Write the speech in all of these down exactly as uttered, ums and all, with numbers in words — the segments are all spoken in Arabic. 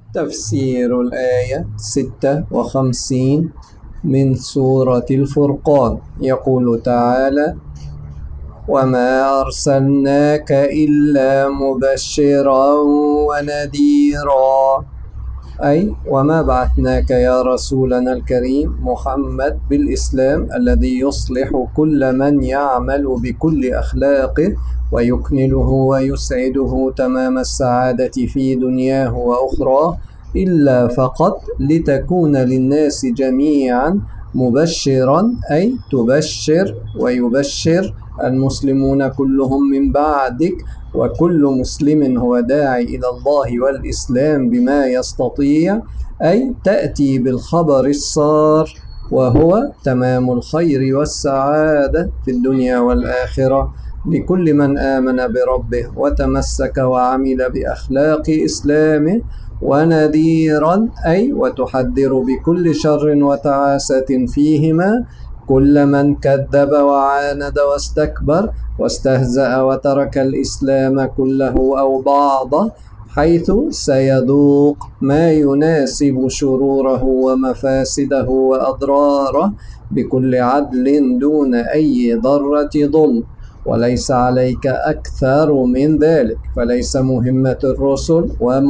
تفسير الآية ستة وخمسين من سورة الفرقان. يقول تعالى: وما أرسلناك إلا مبشرا ونذيرا، أي وما بعثناك يا رسولنا الكريم محمد بالإسلام الذي يصلح كل من يعمل بكل أخلاقه ويكمله ويسعده تمام السعادة في دنياه وأخراه، إلا فقط لتكون للناس جميعا مبشرا، أي تبشر ويبشر المسلمون كلهم من بعدك، وكل مسلم هو داعي إلى الله والإسلام بما يستطيع، أي تأتي بالخبر السار وهو تمام الخير والسعادة في الدنيا والآخرة لكل من آمن بربه وتمسك وعمل بأخلاق إسلامه، ونذيرا أي وتحذر بكل شر وتعاسة فيهما كل من كذب وعاند واستكبر واستهزأ وترك الإسلام كله أو بعضه، حيث سيذوق ما يناسب شروره ومفاسده وأضراره بكل عدل دون أي ضرة ظلم. وليس عليك أكثر من ذلك، فليس مهمة الرسل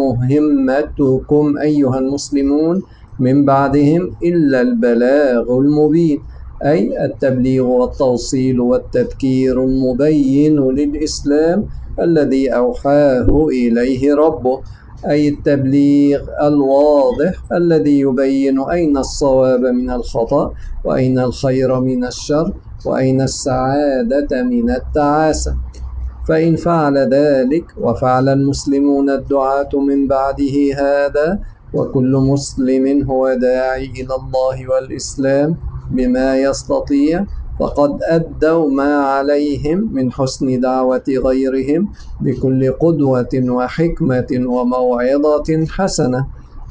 ومهمتكم أيها المسلمون من بعدهم إلا البلاغ المبين، أي التبليغ والتوصيل والتذكير المبين للإسلام الذي أوحاه إليه ربه، أي التبليغ الواضح الذي يبين أين الصواب من الخطأ، وأين الخير من الشر، وأين السعادة من التعاسة. فإن فعل ذلك وفعل المسلمون الدعاة من بعده هذا، وكل مسلم هو داعي إلى الله والإسلام بما يستطيع، فقد أدوا ما عليهم من حسن دعوة غيرهم بكل قدوة وحكمة وموعظة حسنة.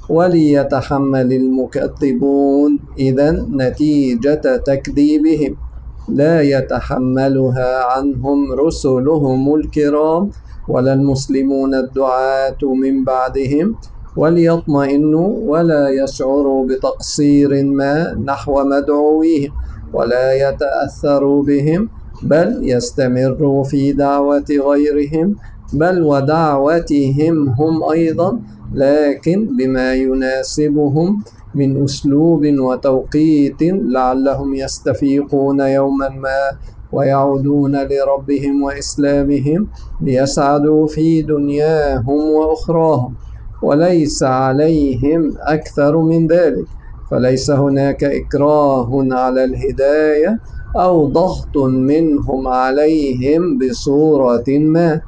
وليتحمل المكذبون إذن نتيجة تكذيبهم، لا يتحملها عنهم رسلهم الكرام ولا المسلمون الدعاة من بعدهم، وليطمئنوا ولا يشعروا بتقصير ما نحو مدعويهم ولا يتأثروا بهم، بل يستمروا في دعوة غيرهم، بل ودعوتهم هم أيضا، لكن بما يناسبهم من أسلوب وتوقيت لعلهم يستفيقون يوما ما ويعودون لربهم وإسلامهم ليسعدوا في دنياهم وأخراهم. وليس عليهم أكثر من ذلك، فليس هناك إكراه على الهداية أو ضغط منهم عليهم بصورة ما.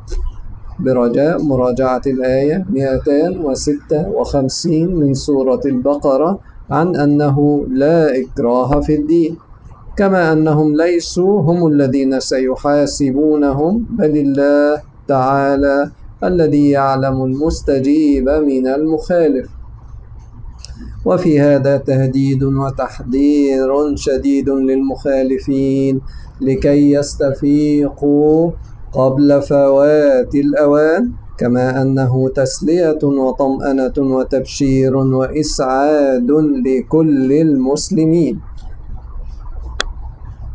برجاء مراجعة الآية مئتين وستة وخمسين من سورة البقرة عن أنه لا إكراه في الدين، كما أنهم ليسوا هم الذين سيحاسبونهم، بل الله تعالى الذي يعلم المستجيب من المخالف. وفي هذا تهديد وتحذير شديد للمخالفين لكي يستفيقوا قبل فوات الأوان، كما أنه تسلية وطمأنة وتبشير وإسعاد لكل المسلمين.